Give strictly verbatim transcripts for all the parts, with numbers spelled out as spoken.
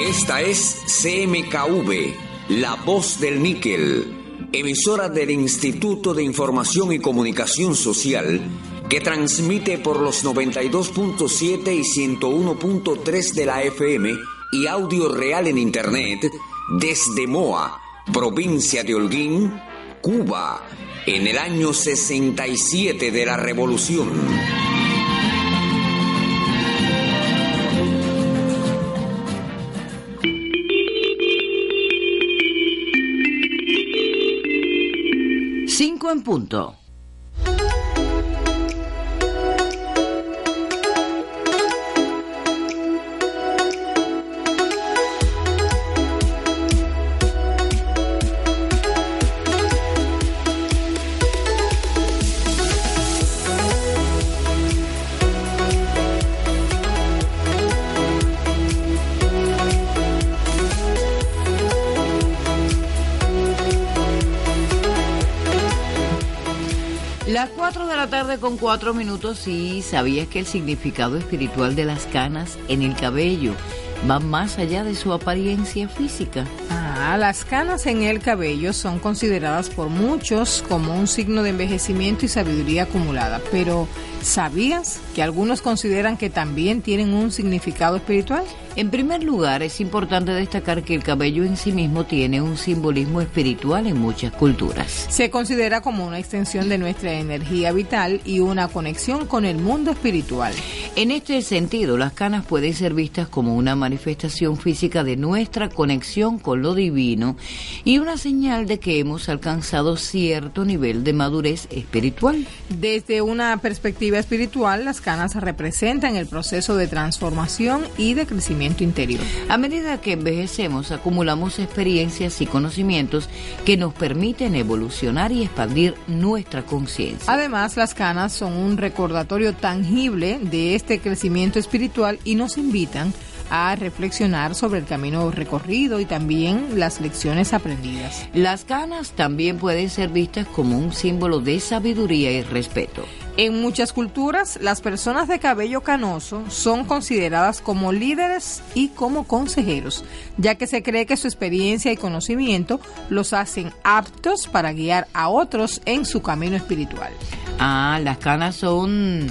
Esta es C M K V, La Voz del Níquel, emisora del Instituto de Información y Comunicación Social, que transmite por los noventa y dos punto siete y ciento uno punto tres de la F M y audio real en Internet desde Moa, provincia de Holguín, Cuba, en el año sesenta y siete de la Revolución. Cinco en punto. Las cuatro de la tarde con cuatro minutos. Y ¿sabías que el significado espiritual de las canas en el cabello va más allá de su apariencia física? Ah, las canas en el cabello son consideradas por muchos como un signo de envejecimiento y sabiduría acumulada, pero ¿sabías que algunos consideran que también tienen un significado espiritual? En primer lugar, es importante destacar que el cabello en sí mismo tiene un simbolismo espiritual en muchas culturas. Se considera como una extensión de nuestra energía vital y una conexión con el mundo espiritual. En este sentido, las canas pueden ser vistas como una manifestación física de nuestra conexión con lo divino y una señal de que hemos alcanzado cierto nivel de madurez espiritual. Desde una perspectiva espiritual, las canas representan el proceso de transformación y de crecimiento interior. A medida que envejecemos, acumulamos experiencias y conocimientos que nos permiten evolucionar y expandir nuestra conciencia. Además, las canas son un recordatorio tangible de este crecimiento espiritual y nos invitan a reflexionar sobre el camino recorrido y también las lecciones aprendidas. Las canas también pueden ser vistas como un símbolo de sabiduría y respeto. En muchas culturas, las personas de cabello canoso son consideradas como líderes y como consejeros, ya que se cree que su experiencia y conocimiento los hacen aptos para guiar a otros en su camino espiritual. Ah, las canas son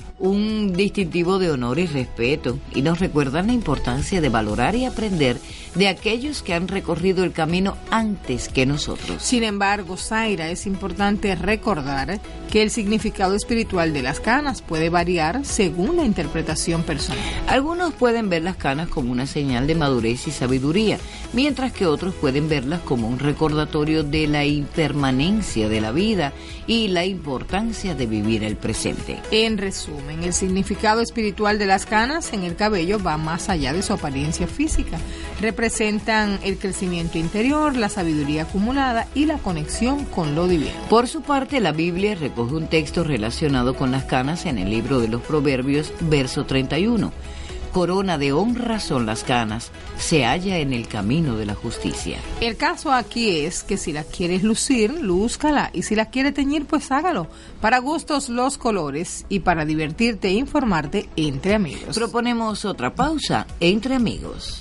un distintivo de honor y respeto y nos recuerdan la importancia de valorar y aprender de aquellos que han recorrido el camino antes que nosotros. Sin embargo, Zaira, es importante recordar que el significado espiritual de las canas puede variar según la interpretación personal. Algunos pueden ver las canas como una señal de madurez y sabiduría, mientras que otros pueden verlas como un recordatorio de la impermanencia de la vida y la importancia de vivir el presente. En resumen, el significado espiritual de las canas en el cabello va más allá de su apariencia física. Representan el crecimiento interior, la sabiduría acumulada y la conexión con lo divino. Por su parte, la Biblia recoge un texto relacionado con las canas en el libro de los Proverbios, verso treinta y uno. Corona de honra son las canas, se halla en el camino de la justicia. El caso aquí es que si la quieres lucir, lúzcala, y si la quieres teñir, pues hágalo. Para gustos los colores y para divertirte e informarte entre amigos. Proponemos otra pausa entre amigos.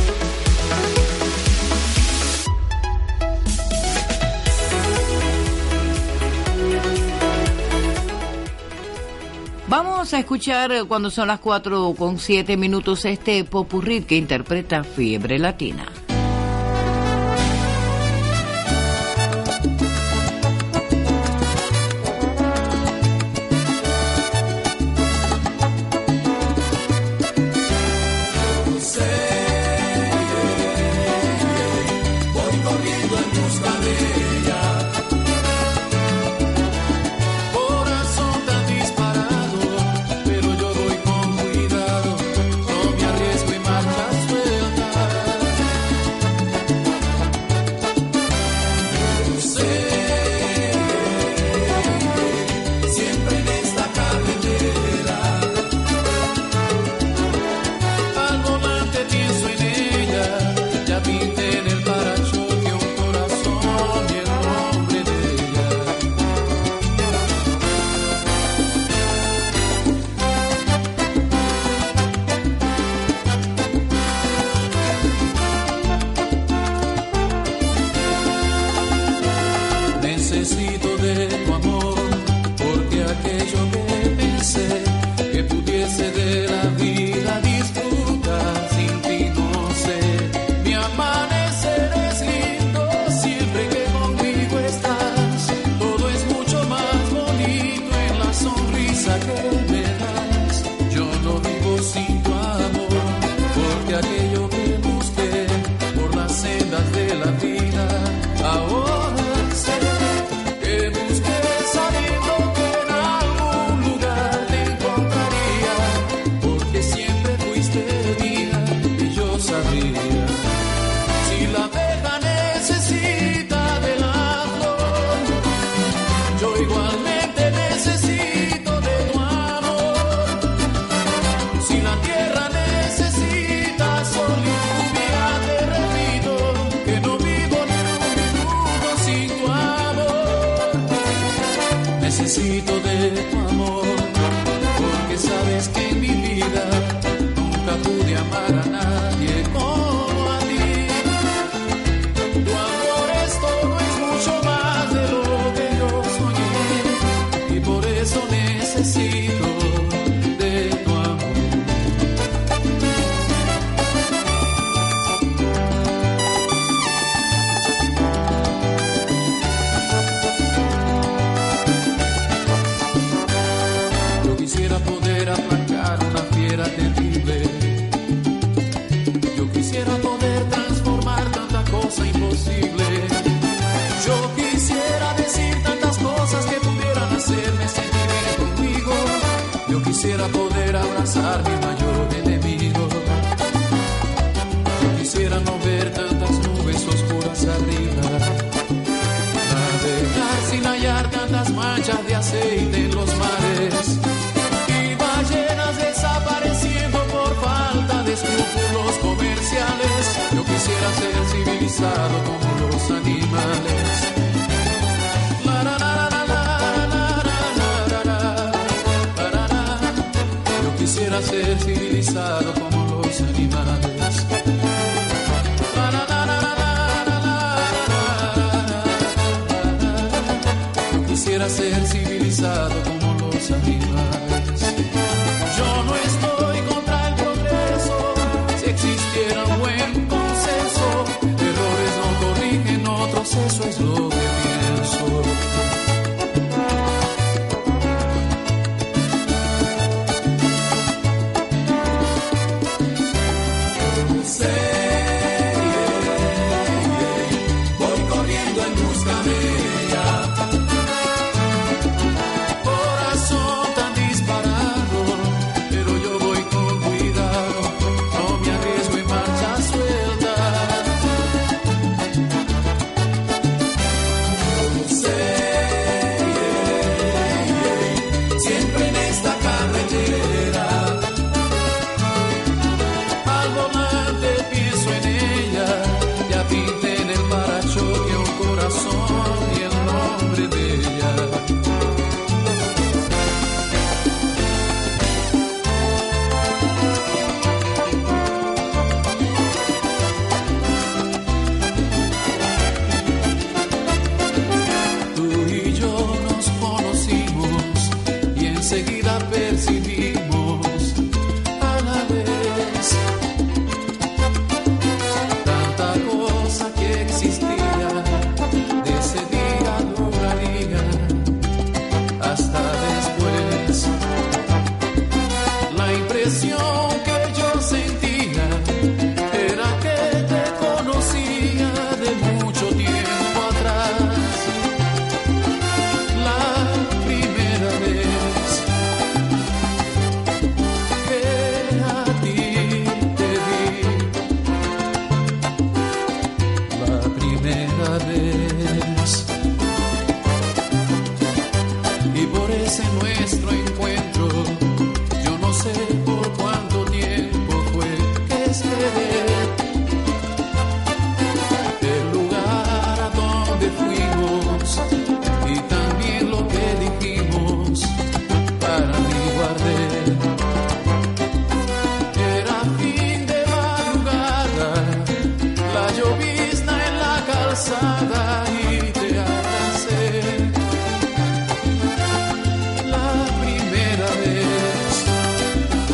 Vamos a escuchar cuando son las cuatro con siete minutos este popurrí que interpreta Fiebre Latina. Arriesgo y marcha suelta. sé de la vida disfrutar, sin ti no sé. Mi amanecer es lindo siempre que conmigo estás. Todo es mucho más bonito en la sonrisa que me das. Yo no vivo sin tu amor, porque aquello que busqué por las sendas de la vida, ahora sé que busqué sabiendo que en algún lugar te encontraría, porque siempre fuiste mía y yo sabía. Si la abeja necesita de la flor, yo igualmente necesito de tu amor. Si la tierra necesita sol y lluvia, te repito que no vivo ni un minuto sin tu amor. Necesito de tu amor, porque sabes que en mi vida nunca pude amar a nadie como a ti. Tu amor es todo, es mucho más de lo que yo soñé, y por eso necesito de tu amor. Yo quisiera poder aplacar una fiera terrible. Yo quisiera poder transformar tanta cosa imposible. Yo quisiera decir tantas cosas que pudieran hacerme sentir conmigo. Yo quisiera poder abrazar mi mayor enemigo. Yo quisiera no ver tantas nubes oscuras arriba, navegar sin hallar tantas manchas de aceite en los mares, y ballenas desapareciendo por falta de escrúpulos comerciales. Yo quisiera ser civilizado como los animales. La, la, la, la, la, la, la, la, la, la, la. Yo quisiera ser civilizado como los animales. La, la, la, la, la, la, la, la, la. Yo quisiera ser civilizado como los animales. Yo no estoy contra el progreso, si existiera un buen consenso. Errores no corrigen otros, eso es lo que pienso. Sé, voy corriendo en busca de ella. Corazón tan disparado, pero yo voy con cuidado, no me arriesgo en marcha suelta. Sé, siempre en esta carretera, al volante pienso en ella, ya pinté en el parachoque un corazón y el nombre de ella. Tú y yo nos conocimos y enseguida percibimos a la vez tanta cosa que existía. De ese día duraría hasta después. La impresión que yo sentía era que te conocía de mucho tiempo atrás. La primera vez que a ti te vi, la primera vez. Y por ese nuestro encuentro, yo no sé por cuánto tiempo fue que esperé. El lugar a donde fuimos y también lo que dijimos, para mí guardé. Era fin de madrugada, la llovizna en la calzada y te abracé. La primera vez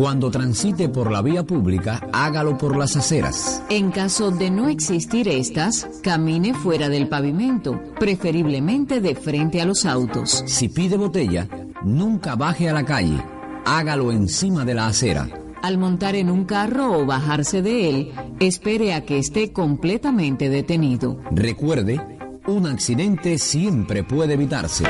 Cuando transite por la vía pública, hágalo por las aceras. En caso de no existir estas, camine fuera del pavimento, preferiblemente de frente a los autos. Si pide botella, nunca baje a la calle, hágalo encima de la acera. Al montar en un carro o bajarse de él, espere a que esté completamente detenido. Recuerde, un accidente siempre puede evitarse.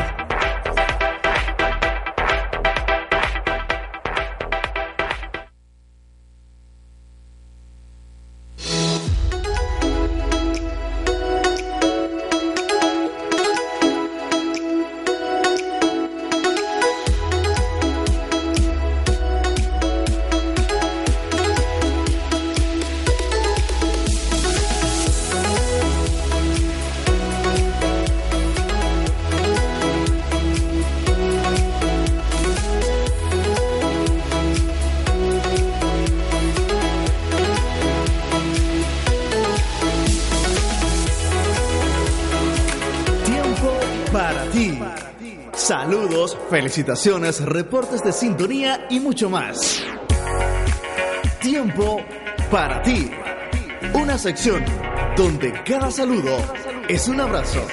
Saludos, felicitaciones, reportes de sintonía y mucho más. Tiempo para ti. Una sección donde cada saludo es un abrazo.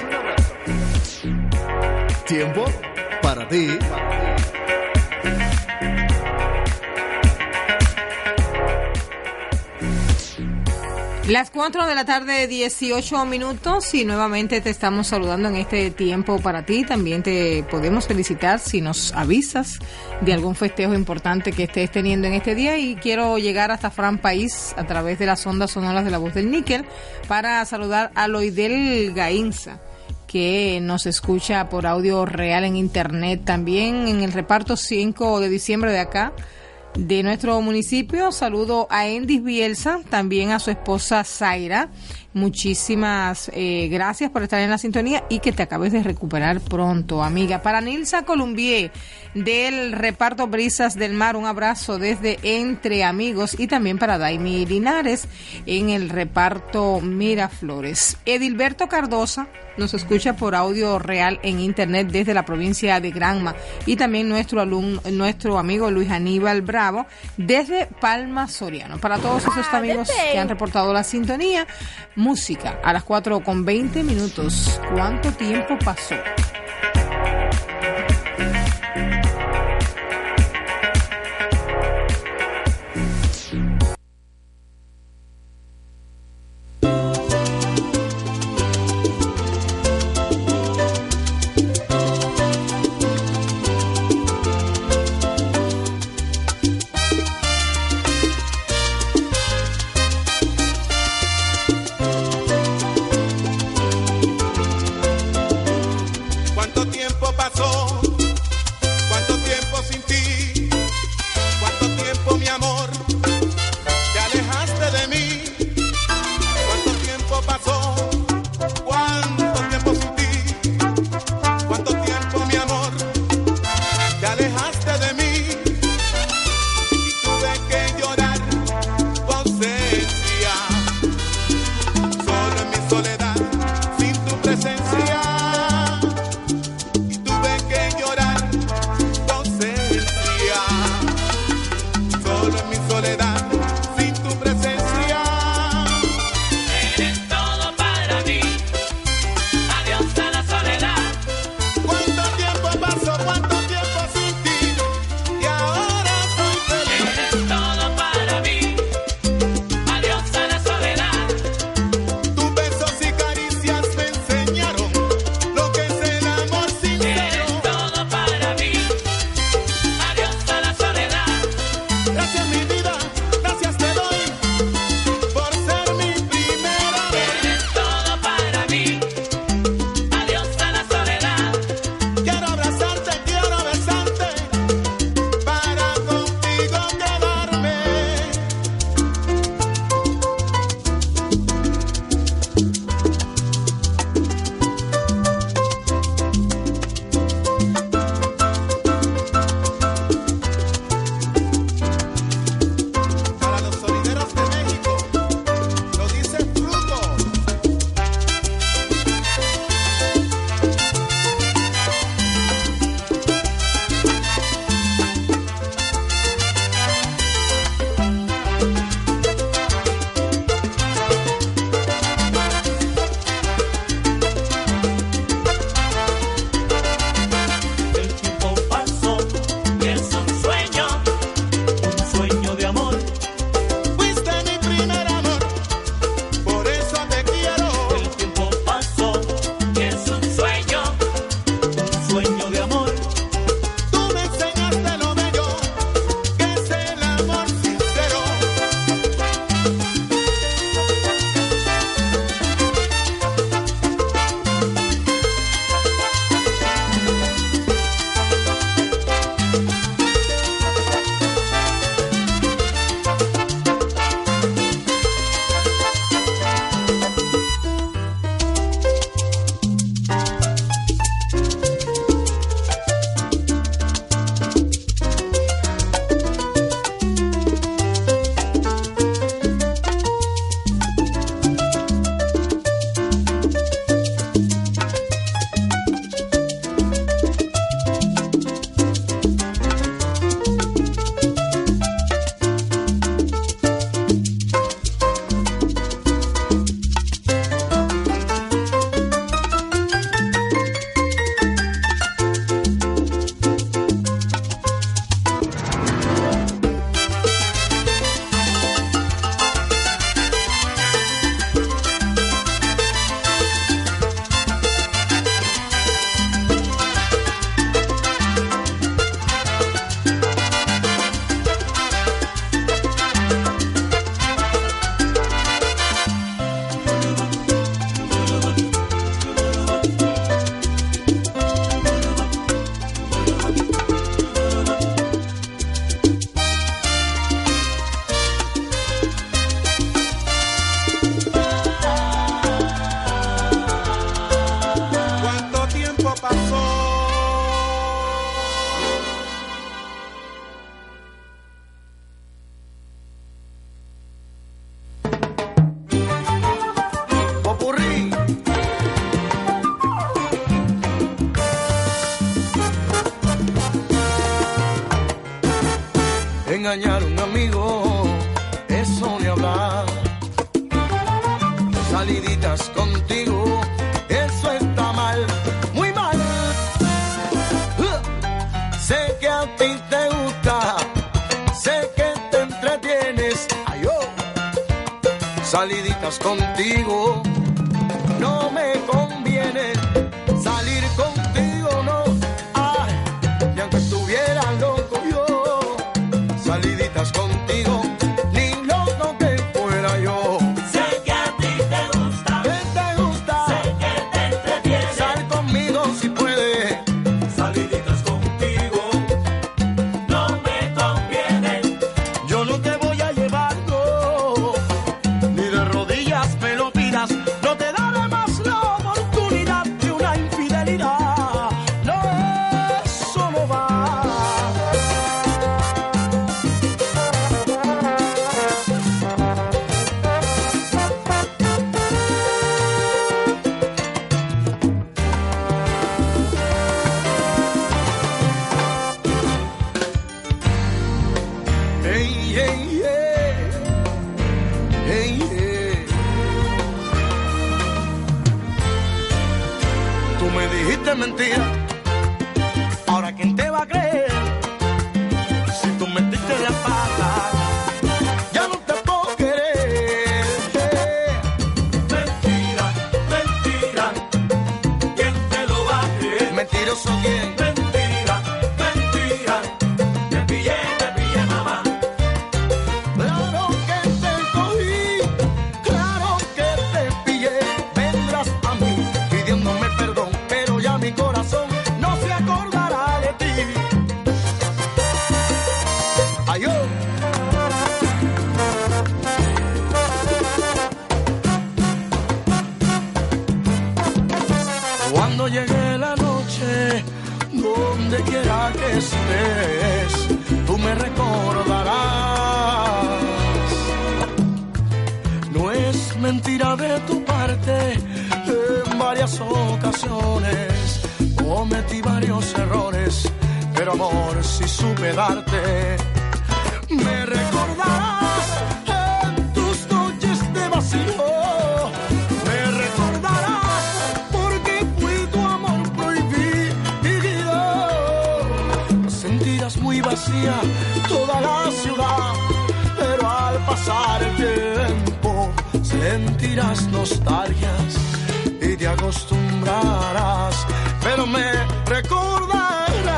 Tiempo para ti. Las cuatro de la tarde, dieciocho minutos, y nuevamente te estamos saludando en este tiempo para ti. También te podemos felicitar si nos avisas de algún festejo importante que estés teniendo en este día. Y quiero llegar hasta Fran País a través de las ondas sonoras de La Voz del Níquel para saludar a Loidel Gainza, que nos escucha por audio real en internet. También en el reparto cinco de diciembre de acá, de nuestro municipio. Saludo a Endis Bielsa, también a su esposa Zaira. Muchísimas eh, gracias por estar en la sintonía y que te acabes de recuperar pronto, amiga. Para Nilsa Columbier, del reparto Brisas del Mar, un abrazo desde Entre Amigos. Y también para Daimi Linares, en el reparto Miraflores. Edilberto Cardosa nos escucha por audio real en internet desde la provincia de Granma. Y también nuestro alumno, nuestro amigo Luis Aníbal Bravo, desde Palma Soriano. Para todos esos amigos que han reportado la sintonía, música a las cuatro con veinte minutos. ¿Cuánto tiempo pasó? engañar a un amigo, eso ni hablar. Saliditas contigo, eso está mal, muy mal. Uh, sé que a ti te gusta, sé que te entretienes. Ay, oh. Saliditas contigo, no me conviene. Salir contigo no, ay, y aunque estuviera loco yo, saliditas contigo, ni loco que fuera yo. Sé que a ti te gusta, ¿Qué te gusta? sé que te entretiene. Sal conmigo si puedes. Saliditas contigo, no me conviene. Yo no te voy a llevar, no, ni de rodillas me lo pidas. No te daré más la oportunidad de una infidelidad. No, eso no va. Hey, hey, hey. Hey, hey. Tú me dijiste mentira. Ahora quién te va a creer si tú metiste la pata. Ya no te puedo querer. Mentira, mentira, ¿quién te lo va a creer? Mentiroso quién. Mentira, mentira, te pillé, te pillé, mamá. Claro que te cogí, claro que te pillé. Vendrás a mí pidiéndome perdón, pero ya mi corazón no se acordará de ti. Ay, oh. Cuando llegue la noche, donde quiera que estés, tú me recordarás. No es mentira de tu parte, en varias ocasiones cometí varios errores, pero amor, si supe darte, me recordarás en tus noches de vacío. Me recordarás porque fui tu amor prohibido. Sentirás muy vacía toda la ciudad, pero al pasar el tiempo sentirás nostalgias y te acostumbrarás, pero me recordarás.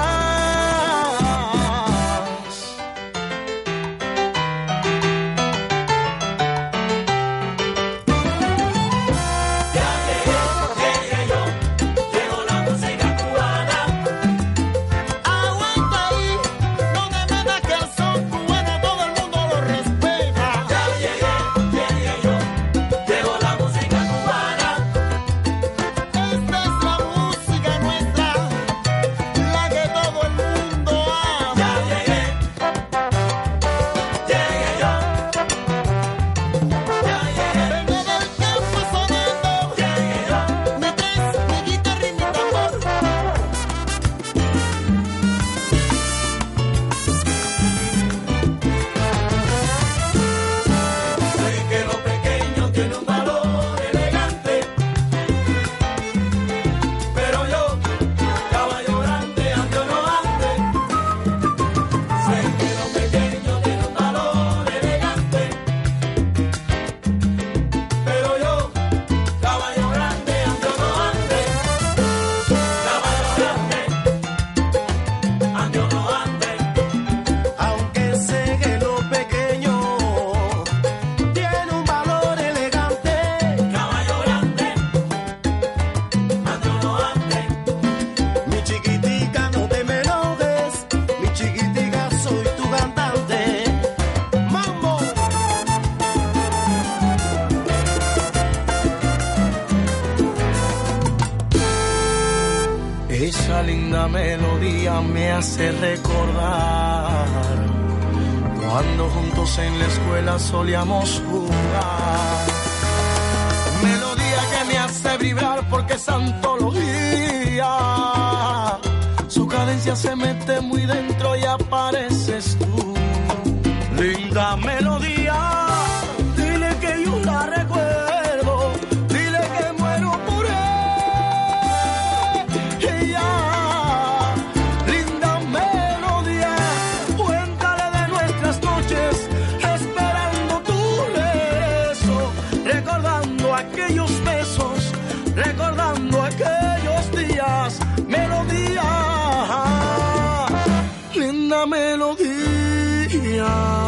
Ya llegué, llegué yo, llegó la música cubana. Aguanta ahí, no te metas que el son cubano todo el mundo lo respeta. Ya llegué, llegué yo, llegó la música cubana. Esta es la música nuestra, la que todo el mundo ama. Ya llegué, llegué yo, ya llegué, Vengo del campo sonando, llegué yo. mi tres, mi guitarra y mi tambor. Sé que lo pequeño tiene un valor elegante, pero yo, caballo grande, ande o no ande. Sé que lo pequeño tiene un valor elegante, pero yo, caballo grande, ande o no ande. Caballo grande, ande o no ande. Aunque sé que lo pequeño tiene un valor elegante, Caballo grande, ande o no ande. mi chiquitica no te me enojes, mi chiquitica soy tu cantante. Mambo. Esa linda melodía me hace recordar cuando juntos en la escuela solíamos jugar. Melodía que me hace vibrar porque es antología. Su cadencia se mete muy dentro y apareces tú. linda melodía. Dile que yo la recuerdo, dile que muero por ella. Linda melodía, cuéntale de nuestras noches esperando tu regreso, recordando aquellos besos, recordando aquellos días. Melodía, linda melodía.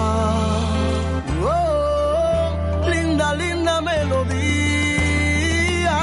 Oh, linda, linda melodía.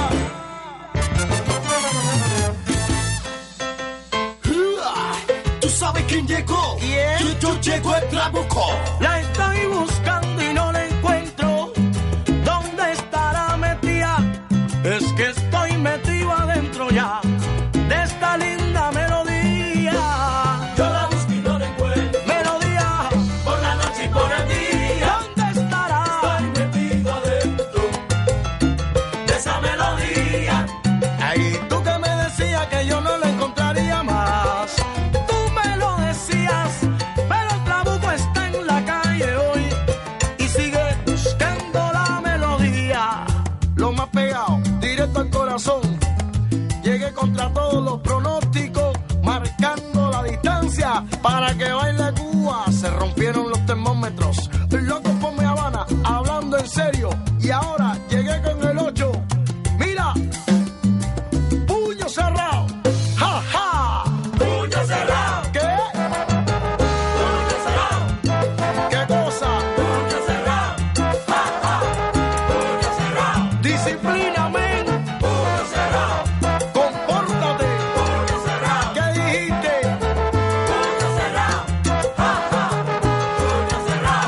¿Tú sabes quién llegó? ¿Quién? Yo, yo llego el trabuco. La estoy buscando y no la encuentro. ¿Dónde estará metida? Es que estoy metido adentro ya de esta linda melodía. Yo la busco y no la encuentro. Melodía, Por la noche y por el día. ¿dónde estará? Estoy metido adentro de esa melodía. Ay, tú que me decías que yo no la encontraría más. Tú me lo decías, pero el trabuco está en la calle hoy y sigue buscando la melodía. Lo más pegado, directo al corazón. Llegué contra todos los pronósticos, marcando la distancia para que baile Cuba. Se rompieron los termómetros. Loco, ponme Habana, hablando en serio. Y ahora llegué con el ocho. Mira, puño cerrado. ¡Ja, ja! Puño cerrado, ¿Qué? puño cerrado, ¿Qué cosa? puño cerrado. Ja, ja. Puño cerrado, Disciplina, men. puño cerrado, Compórtate. puño cerrado, ¿Qué dijiste? puño cerrado. Ja, ja. Puño cerrado.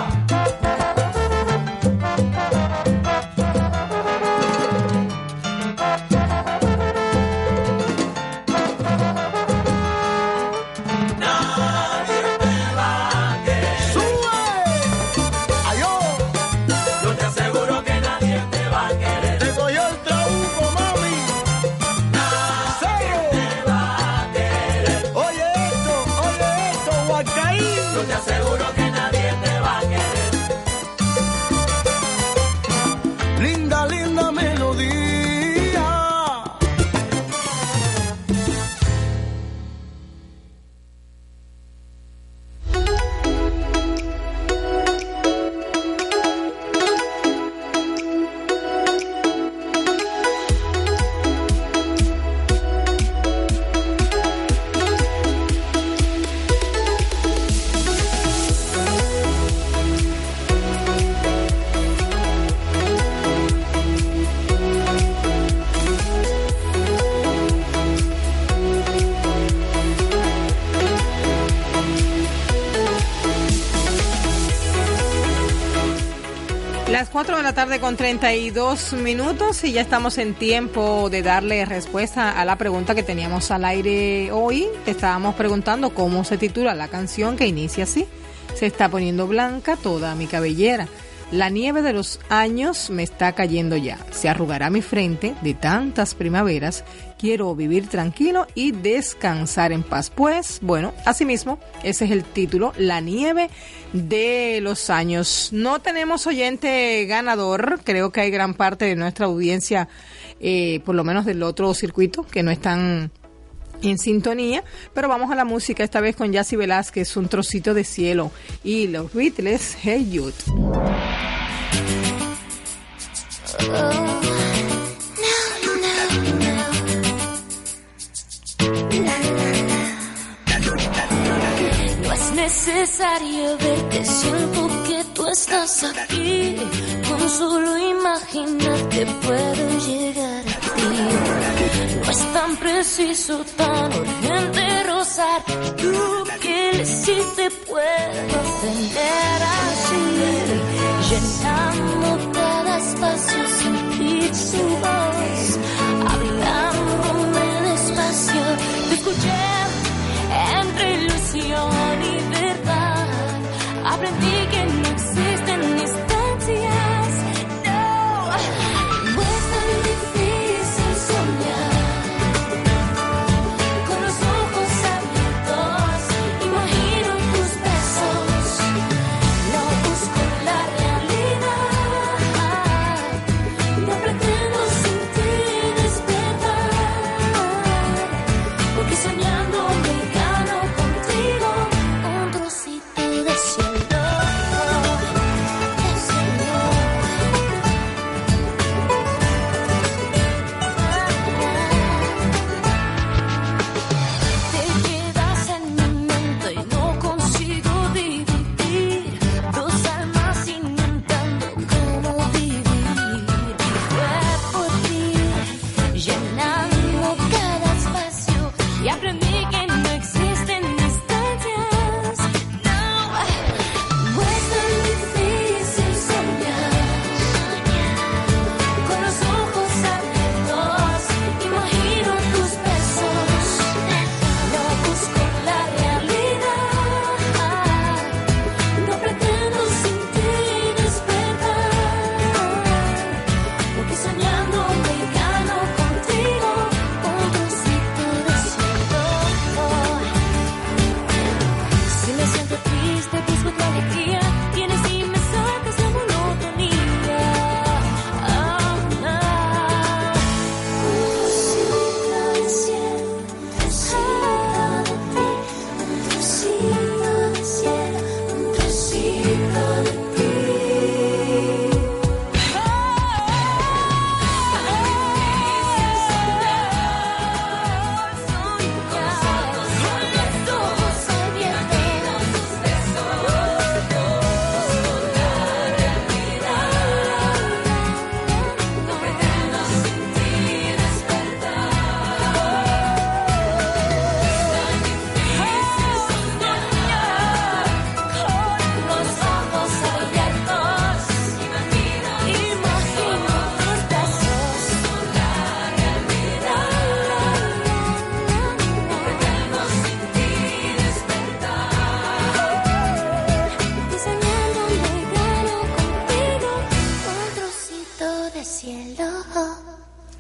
Nadie te va a querer. ¡Sube! ¡Ayó! Yo te aseguro que nadie te va a querer. Te cogió el trabuco, mami. Cero. Te va a querer. Oye esto, oye esto, Huacaín. Yo te aseguro que nadie te va a querer. Linda, linda melodía. Las cuatro de la tarde con treinta y dos minutos y ya estamos en tiempo de darle respuesta a la pregunta que teníamos al aire hoy. Te estábamos preguntando cómo se titula la canción que inicia así. Se está poniendo blanca toda mi cabellera. La nieve de los años me está cayendo ya. Se arrugará mi frente de tantas primaveras. Quiero vivir tranquilo y descansar en paz. Pues, bueno, asimismo, ese es el título, La nieve de los años. No tenemos oyente ganador. Creo que hay gran parte de nuestra audiencia, eh, por lo menos del otro circuito, que no están en sintonía, pero vamos a la música, esta vez con Yacy Velázquez, Un trocito de cielo, y los Beatles, Hey Jude. No es necesario verte, siento que tú estás aquí. Con solo imaginarte puedo llegar a ti. No es tan preciso, tan urgente rozar tu piel, si te puedo tener así, llenando cada espacio, sentir su voz, hablándome despacio. Te escuché entre ilusión y verdad, aprendí que no existen distancias, no, no es tan difícil soñar, con los ojos abiertos, imagino tus besos,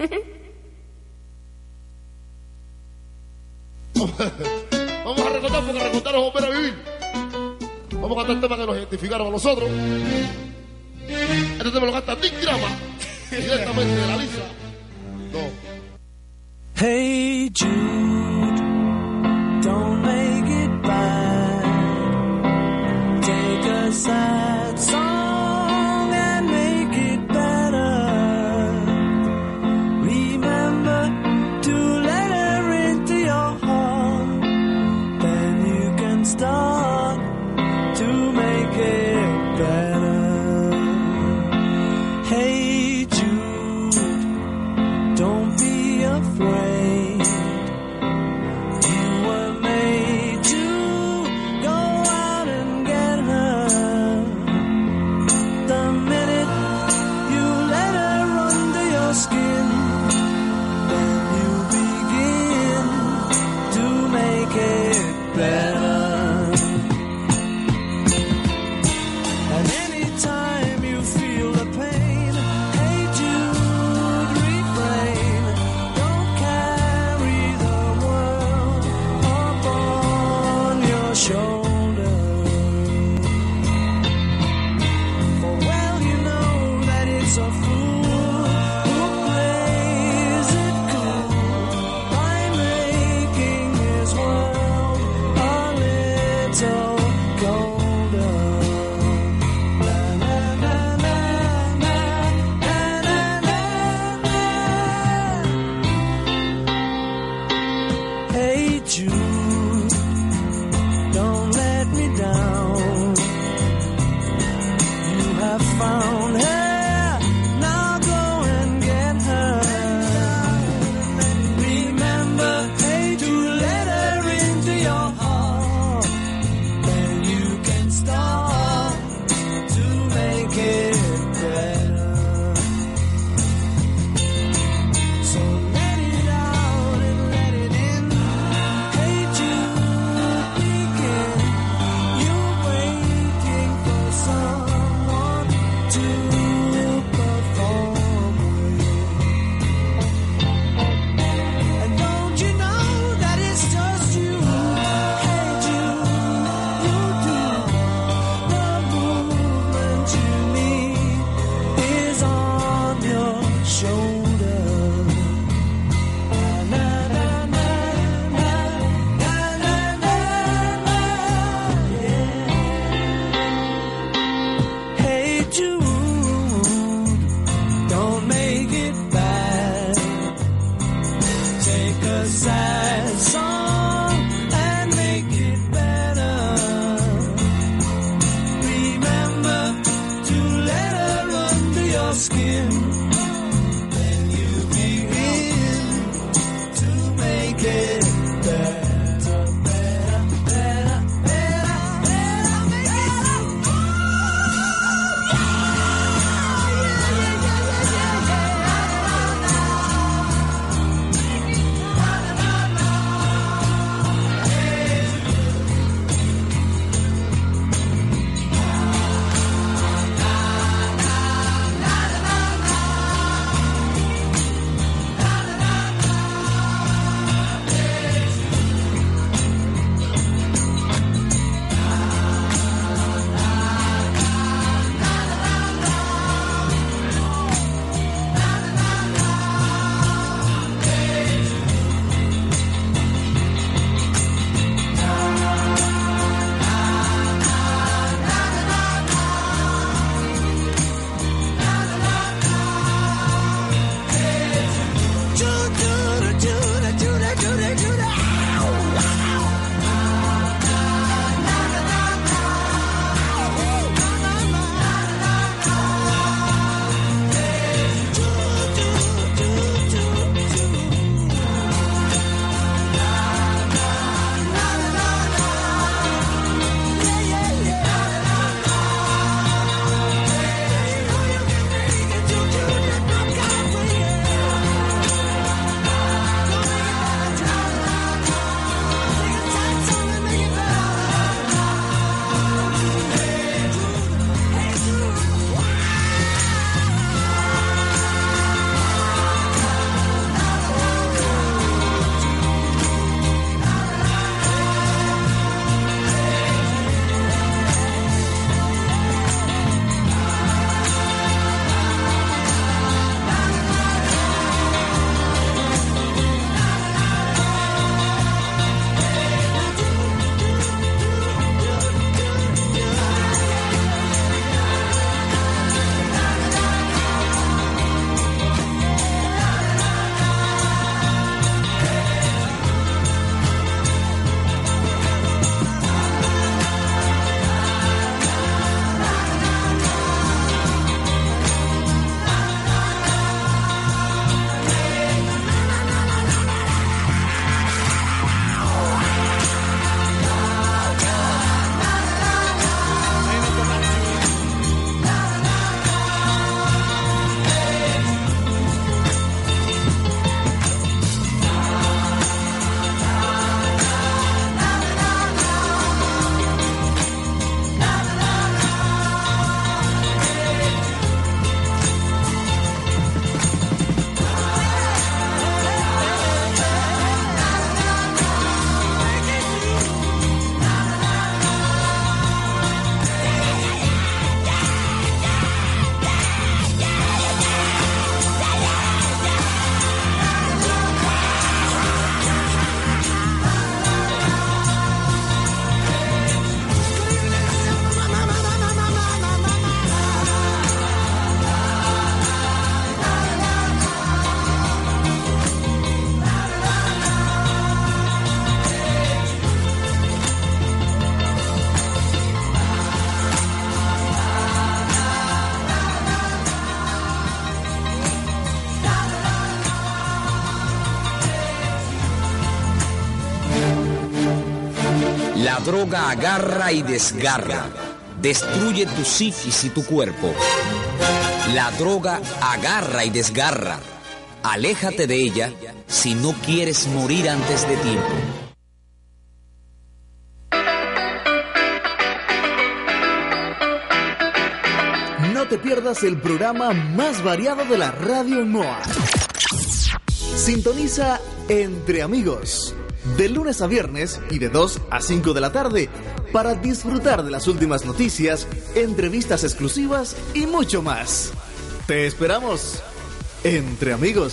Vamos a recortar porque recortar nos volver a vivir. Vamos a cantar el tema que nos identificaron a nosotros. Este tema lo canta Dick Grama, directamente de la Lisa. No. Hey Jude, don't make it bad. Take a sad song and make it better. Remember to let her into your heart. Then you can start to make it better. Hey Jude, don't be afraid. droga agarra y desgarra, destruye tu psiquis y tu cuerpo. La droga agarra y desgarra. Aléjate de ella si no quieres morir antes de tiempo. No te pierdas el programa más variado de la radio en Moa. Sintoniza Entre Amigos, de lunes a viernes y de dos a cinco de la tarde, para disfrutar de las últimas noticias, entrevistas exclusivas y mucho más. Te esperamos, Entre Amigos.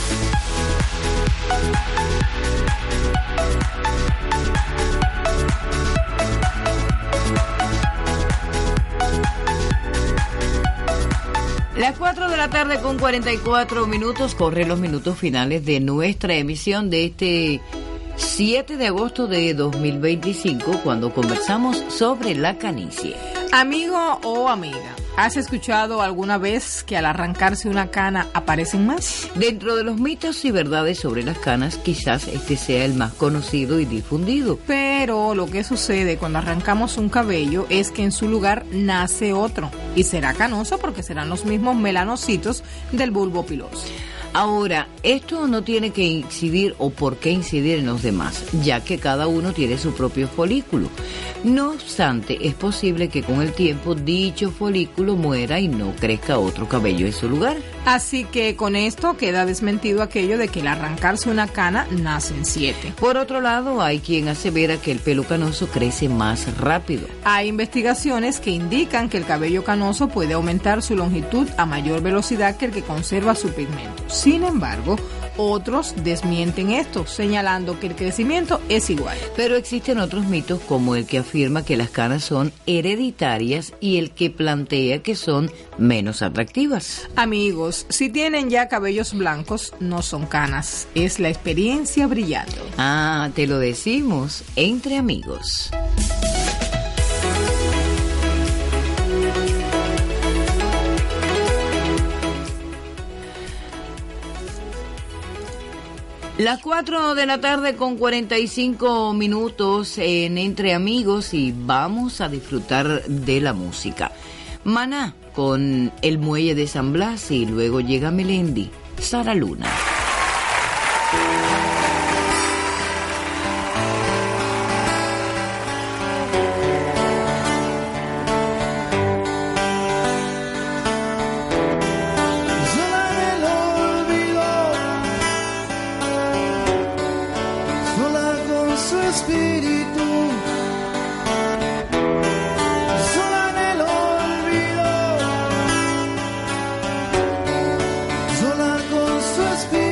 Las cuatro de la tarde con cuarenta y cuatro minutos, corren los minutos finales de nuestra emisión de este siete de agosto de dos mil veinticinco, cuando conversamos sobre la canicie. Amigo o amiga, ¿has escuchado alguna vez que al arrancarse una cana aparecen más? Dentro de los mitos y verdades sobre las canas, quizás este sea el más conocido y difundido. Pero lo que sucede cuando arrancamos un cabello es que en su lugar nace otro, y será canoso porque serán los mismos melanocitos del bulbo piloso. Ahora, esto no tiene que incidir o por qué incidir en los demás, ya que cada uno tiene su propio folículo. No obstante, es posible que con el tiempo dicho folículo muera y no crezca otro cabello en su lugar. Así que con esto queda desmentido aquello de que al arrancarse una cana nacen siete. Por otro lado, hay quien asevera que el pelo canoso crece más rápido. Hay investigaciones que indican que el cabello canoso puede aumentar su longitud a mayor velocidad que el que conserva su pigmento. Sin embargo, otros desmienten esto, señalando que el crecimiento es igual. Pero existen otros mitos, como el que afirma que las canas son hereditarias y el que plantea que son menos atractivas. Amigos, si tienen ya cabellos blancos, no son canas, es la experiencia brillando. Ah, te lo decimos entre amigos. Las cuatro de la tarde con cuarenta y cinco minutos en Entre Amigos, y vamos a disfrutar de la música. Maná con El Muelle de San Blas, y luego llega Melendi, Sara Luna. Sola con su espíritu.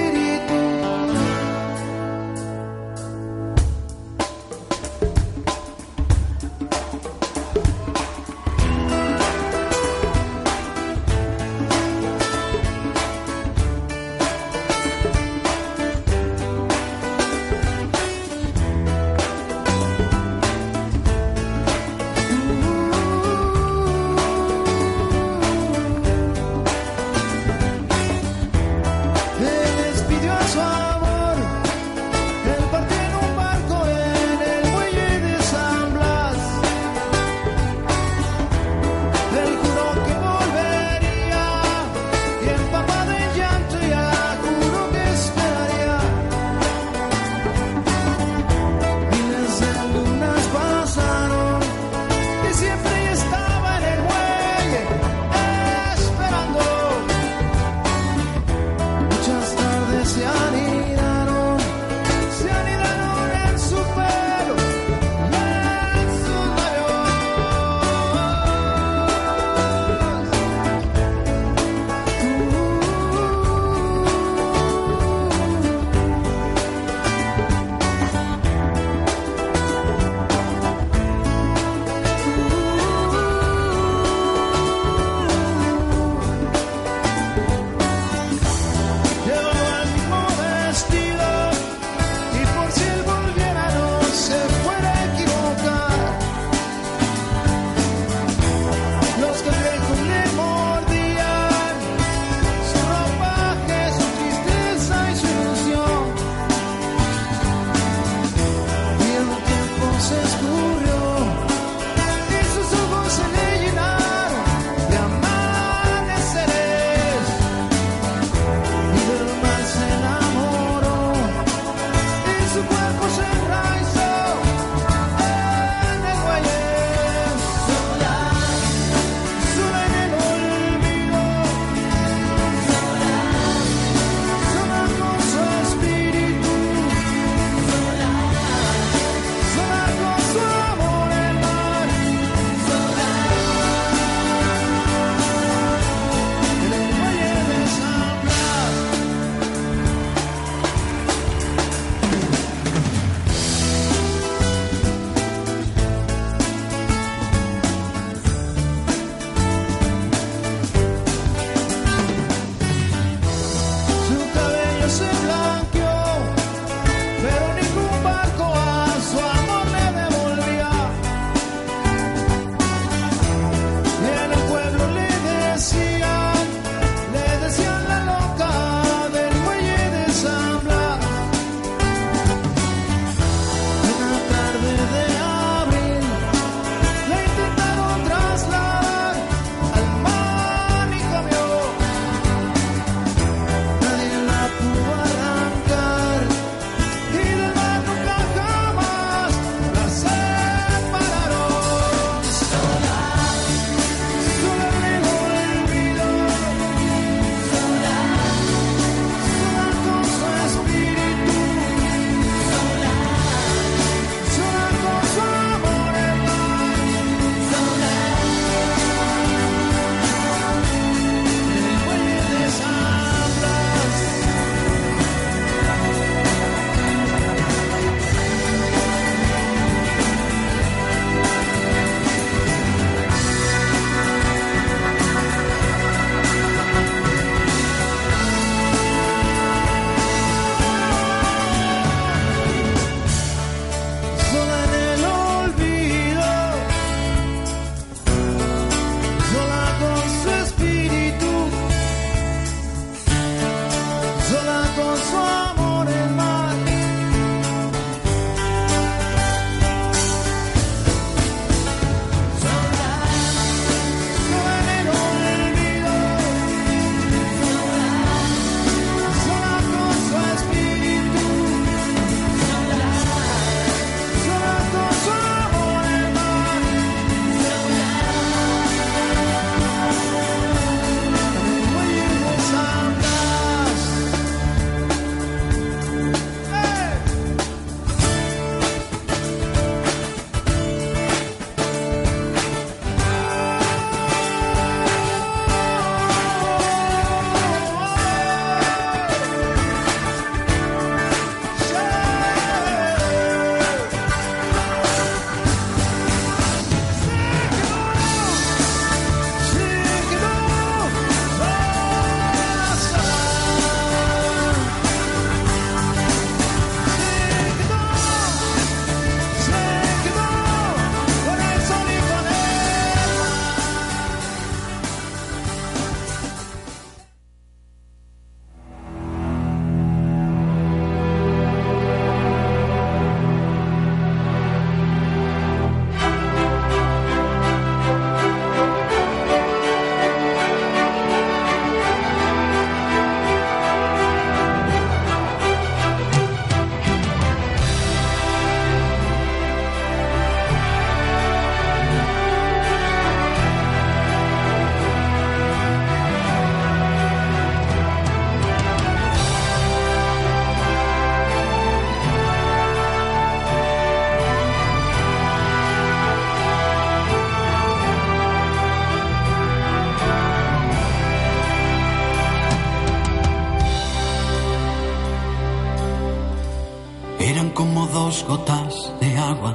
dos gotas de agua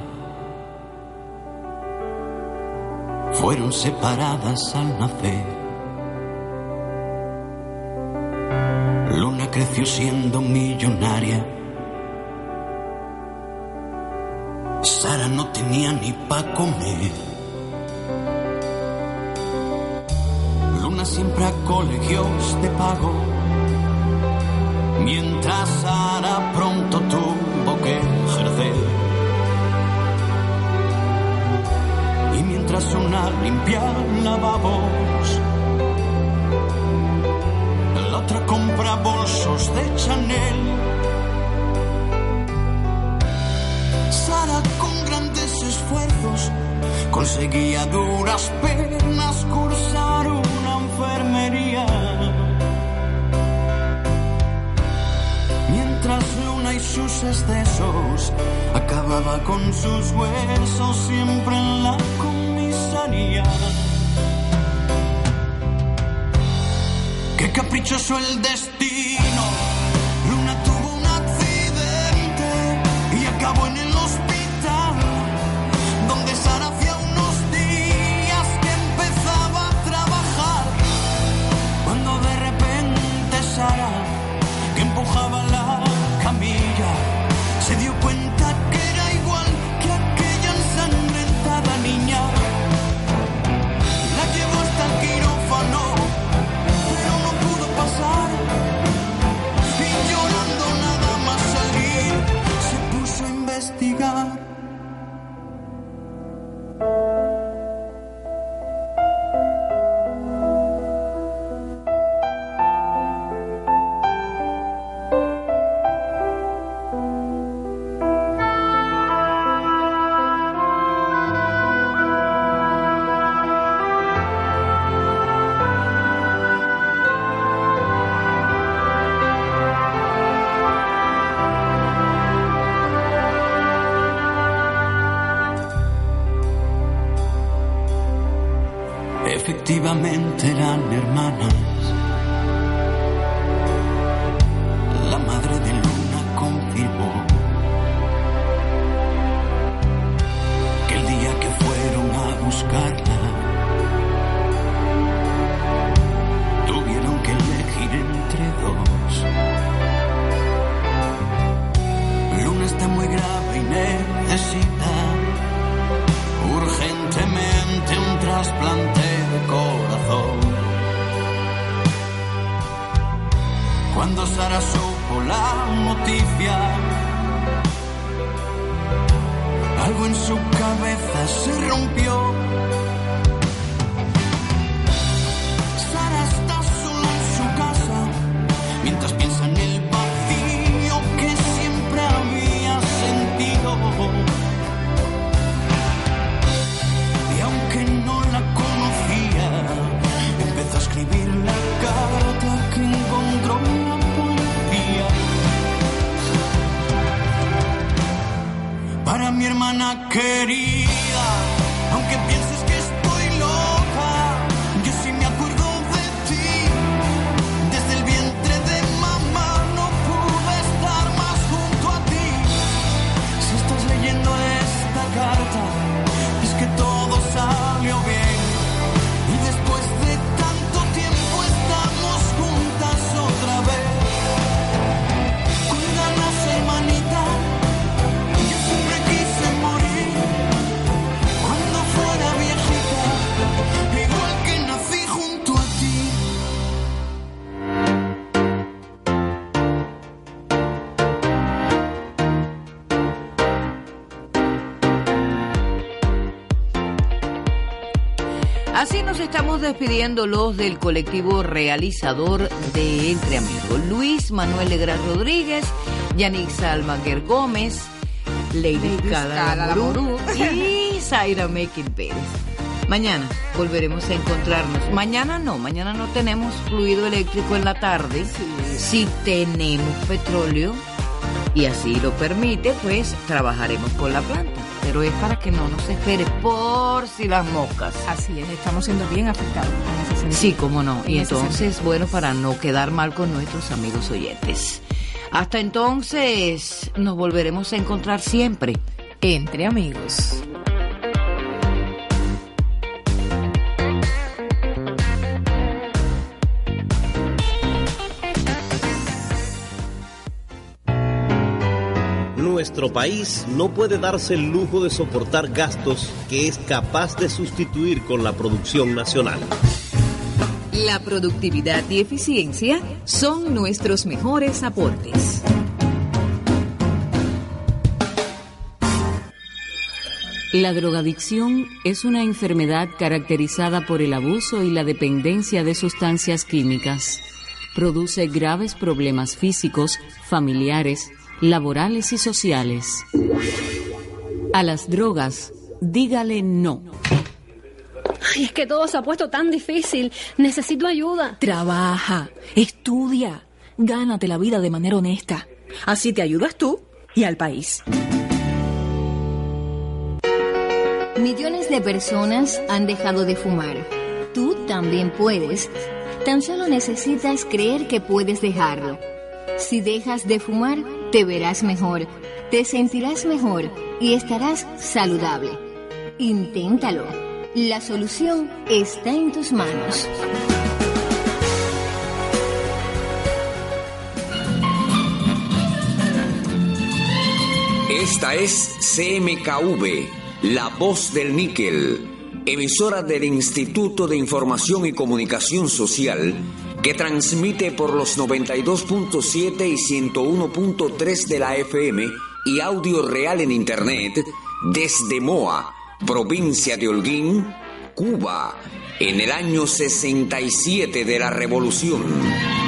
fueron separadas al nacer. Luna creció siendo millonaria. Sara no tenía ni pa' comer. Luna siempre a colegios de pago, mientras Sara pronto tuvo que ejercer. Y mientras una limpia lavabos, la otra compra bolsos de Chanel. Sara con grandes esfuerzos conseguía a duras penas cursar una enfermería. Mientras Luna y sus excesos acababa con sus huesos siempre en la comisaría. Qué caprichoso el destino. Luna tuvo un accidente y acabó en el hospital, donde Sara hacía unos días que empezaba a trabajar, cuando de repente Sara, que empujaba la camilla, se dio cuenta que era igual que aquella ensangrentada niña. La llevó hasta el quirófano, pero no pudo pasar, y llorando nada más salir, se puso a investigar. Efectivamente eran hermanas. La madre de Luna confirmó que el día que fueron a buscarla tuvieron que elegir entre dos. Luna está muy grave y necesita urgentemente un trasplante de corazón. Cuando Sara supo la noticia, algo en su cabeza se rompió. Sara está sola en su casa, mientras piensa en el vacío que siempre había sentido. Y aunque no la conocía, empezó a escribir la carta que encontró en la policía. Para mi hermana querida, aunque pienses que estoy loca, yo sí me acuerdo de ti. Desde el vientre de mamá no pude estar más junto a ti. Si estás leyendo esta carta, es que todo salió bien, y después de tanto tiempo estamos juntas otra vez. Cuídanos, hermanita, yo siempre quise morir cuando fuera viejita, igual que nací junto a ti. Así nos estamos despidiendo los del colectivo realizador de Entre Amigos. Luis Manuel Legras Rodríguez, Yannick Salmaguer Gómez, Lady Cala Morú y Zaira Mekin Pérez. Mañana volveremos a encontrarnos. Mañana no, mañana no tenemos fluido eléctrico en la tarde. Si tenemos petróleo y así lo permite, pues trabajaremos con la planta. Pero es para que no nos espere por si las moscas. Así es, estamos siendo bien afectados en ese sentido. Sí, cómo no. En Y ese entonces, sentido. bueno, para no quedar mal con nuestros amigos oyentes. Hasta entonces, nos volveremos a encontrar siempre Entre amigos. Nuestro país no puede darse el lujo de soportar gastos que es capaz de sustituir con la producción nacional. La productividad y eficiencia son nuestros mejores aportes. La drogadicción es una enfermedad caracterizada por el abuso y la dependencia de sustancias químicas. Produce graves problemas físicos, familiares, laborales y sociales. A las drogas, dígale no. Ay, es que todo se ha puesto tan difícil. Necesito ayuda. Trabaja, estudia, gánate la vida de manera honesta. Así te ayudas tú y al país. Millones de personas han dejado de fumar. Tú también puedes. Tan solo necesitas creer que puedes dejarlo. Si dejas de fumar, te verás mejor, te sentirás mejor y estarás saludable. Inténtalo. La solución está en tus manos. Esta es C M K V, La Voz del Níquel, emisora del Instituto de Información y Comunicación Social, que transmite por los noventa y dos punto siete y ciento uno punto tres de la F M y audio real en Internet desde Moa, provincia de Holguín, Cuba, en el año sesenta y siete de la Revolución.